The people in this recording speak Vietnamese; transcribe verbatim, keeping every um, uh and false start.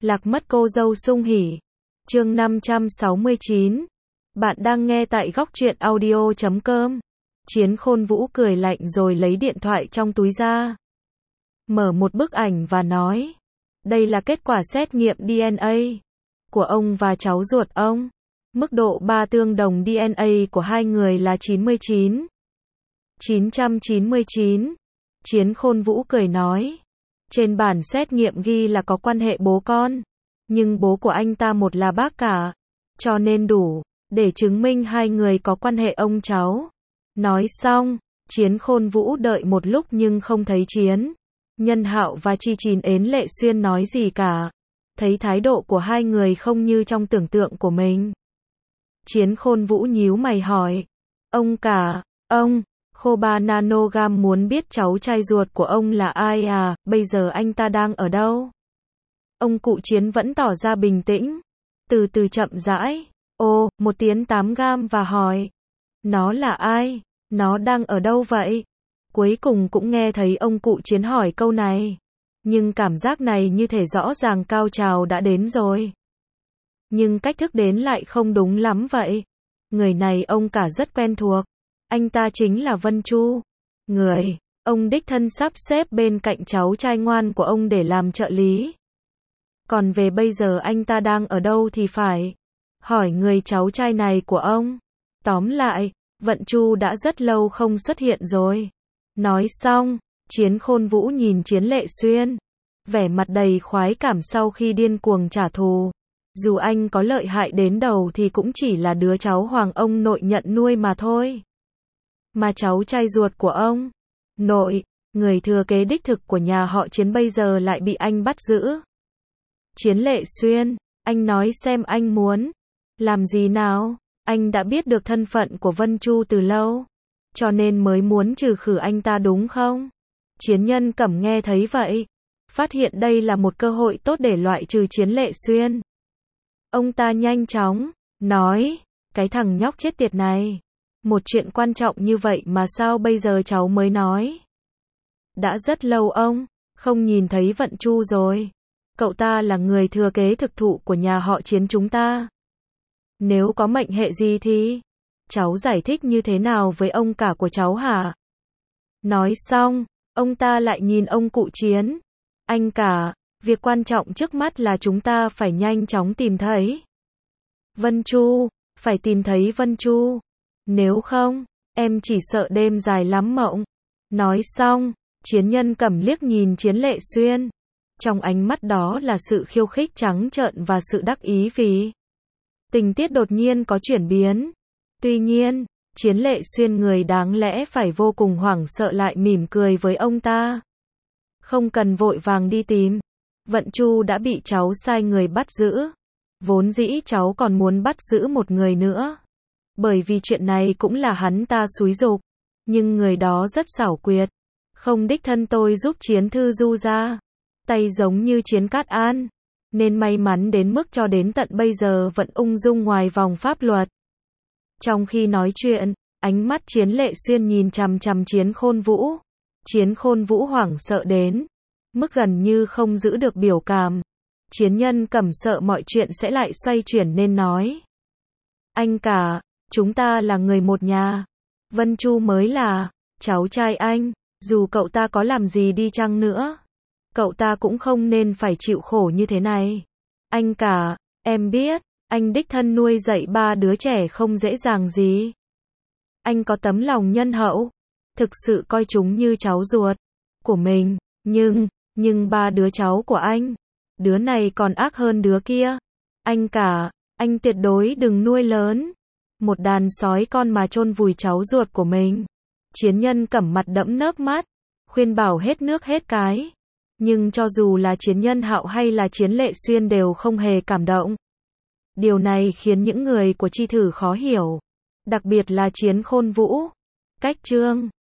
Lạc mất cô dâu sung hỉ. Chương năm trăm sáu mươi chín. Bạn đang nghe tại góc truyện audio chấm com. Chiến Khôn Vũ cười lạnh rồi lấy điện thoại trong túi ra. Mở một bức ảnh và nói. Đây là kết quả xét nghiệm đê en a của ông và cháu ruột ông. Mức độ ba tương đồng đê en a của hai người là chín mươi chín. chín trăm chín mươi chín. Chiến Khôn Vũ cười nói. Trên bản xét nghiệm ghi là có quan hệ bố con. Nhưng bố của anh ta một là bác cả. Cho nên đủ, để chứng minh hai người có quan hệ ông cháu. Nói xong, Chiến Khôn Vũ đợi một lúc nhưng không thấy Chiến Nhân Hạo và Chi Chín Ến Lệ Xuyên nói gì cả. Thấy thái độ của hai người không như trong tưởng tượng của mình. Chiến Khôn Vũ nhíu mày hỏi. Ông cả, ông, Khoba Nanogam muốn biết cháu trai ruột của ông là ai à, bây giờ anh ta đang ở đâu? Ông cụ Chiến vẫn tỏ ra bình tĩnh. Từ từ chậm rãi. Ồ, một tiếng tám gam và hỏi. Nó là ai? Nó đang ở đâu vậy? Cuối cùng cũng nghe thấy ông cụ Chiến hỏi câu này. Nhưng cảm giác này như thể rõ ràng cao trào đã đến rồi. Nhưng cách thức đến lại không đúng lắm vậy. Người này ông cả rất quen thuộc. Anh ta chính là Vân Chu. Người, ông đích thân sắp xếp bên cạnh cháu trai ngoan của ông để làm trợ lý. Còn về bây giờ anh ta đang ở đâu thì phải hỏi người cháu trai này của ông. Tóm lại, Vận Chu đã rất lâu không xuất hiện rồi. Nói xong, Chiến Khôn Vũ nhìn Chiến Lệ Xuyên. Vẻ mặt đầy khoái cảm sau khi điên cuồng trả thù. Dù anh có lợi hại đến đầu thì cũng chỉ là đứa cháu hoàng ông nội nhận nuôi mà thôi. Mà cháu trai ruột của ông nội, người thừa kế đích thực của nhà họ Chiến bây giờ lại bị anh bắt giữ. Chiến Lệ Xuyên, anh nói xem anh muốn làm gì nào? Anh đã biết được thân phận của Vân Chu từ lâu, cho nên mới muốn trừ khử anh ta đúng không? Chiến Nhân Cẩm nghe thấy vậy, phát hiện đây là một cơ hội tốt để loại trừ Chiến Lệ Xuyên. Ông ta nhanh chóng nói, cái thằng nhóc chết tiệt này, một chuyện quan trọng như vậy mà sao bây giờ cháu mới nói? Đã rất lâu ông không nhìn thấy Vận Chu rồi. Cậu ta là người thừa kế thực thụ của nhà họ Chiến chúng ta. Nếu có mệnh hệ gì thì cháu giải thích như thế nào với ông cả của cháu hả? Nói xong, ông ta lại nhìn ông cụ Chiến. Anh cả, việc quan trọng trước mắt là chúng ta phải nhanh chóng tìm thấy Vân Chu, phải tìm thấy Vân Chu. Nếu không, em chỉ sợ đêm dài lắm mộng. Nói xong, Chiến Nhân Cẩm liếc nhìn Chiến Lệ Xuyên. Trong ánh mắt đó là sự khiêu khích trắng trợn và sự đắc ý vì tình tiết đột nhiên có chuyển biến. Tuy nhiên, Chiến Lệ Xuyên người đáng lẽ phải vô cùng hoảng sợ lại mỉm cười với ông ta. Không cần vội vàng đi tìm. Vận Chu đã bị cháu sai người bắt giữ. Vốn dĩ cháu còn muốn bắt giữ một người nữa. Bởi vì chuyện này cũng là hắn ta xúi giục. Nhưng người đó rất xảo quyệt. Không đích thân tôi giúp Chiến Thư Du ra tay giống như Chiến Cát An. Nên may mắn đến mức cho đến tận bây giờ vẫn ung dung ngoài vòng pháp luật. Trong khi nói chuyện, ánh mắt Chiến Lệ Xuyên nhìn chằm chằm Chiến Khôn Vũ. Chiến Khôn Vũ hoảng sợ đến mức gần như không giữ được biểu cảm. Chiến Nhân Cẩm sợ mọi chuyện sẽ lại xoay chuyển nên nói. Anh cả, chúng ta là người một nhà. Vân Chu mới là cháu trai anh. Dù cậu ta có làm gì đi chăng nữa, cậu ta cũng không nên phải chịu khổ như thế này. Anh cả, em biết, anh đích thân nuôi dạy ba đứa trẻ không dễ dàng gì. Anh có tấm lòng nhân hậu, thực sự coi chúng như cháu ruột của mình. Nhưng, nhưng ba đứa cháu của anh, đứa này còn ác hơn đứa kia. Anh cả, anh tuyệt đối đừng nuôi lớn một đàn sói con mà chôn vùi cháu ruột của mình. Chiến Nhân Cẩm mặt đẫm nước mắt, khuyên bảo hết nước hết cái. Nhưng cho dù là Chiến Nhân Hạo hay là Chiến Lệ Xuyên đều không hề cảm động. Điều này khiến những người của Chi Thử khó hiểu. Đặc biệt là Chiến Khôn Vũ. Cách chương